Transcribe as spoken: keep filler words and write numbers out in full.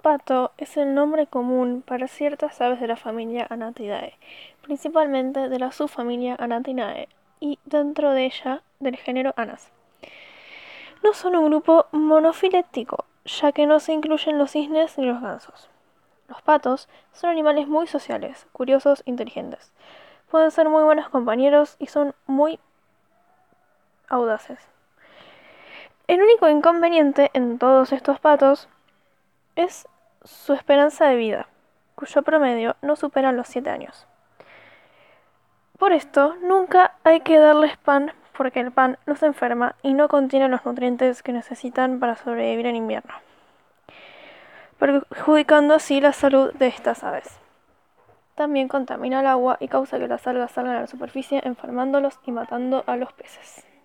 pato es el nombre común para ciertas aves de la familia Anatidae, principalmente de la subfamilia Anatinae y dentro de ella del género Anas. No son un grupo monofilético, ya que no se incluyen los cisnes ni los gansos. Los patos son animales muy sociales, curiosos, inteligentes. Pueden ser muy buenos compañeros y son muy audaces. El único inconveniente en todos estos patos es su esperanza de vida, cuyo promedio no supera los siete años. Por esto, nunca hay que darles pan porque el pan los enferma y no contiene los nutrientes que necesitan para sobrevivir en invierno, perjudicando así la salud de estas aves. También contamina el agua y causa que las algas salgan a la superficie enfermándolos y matando a los peces.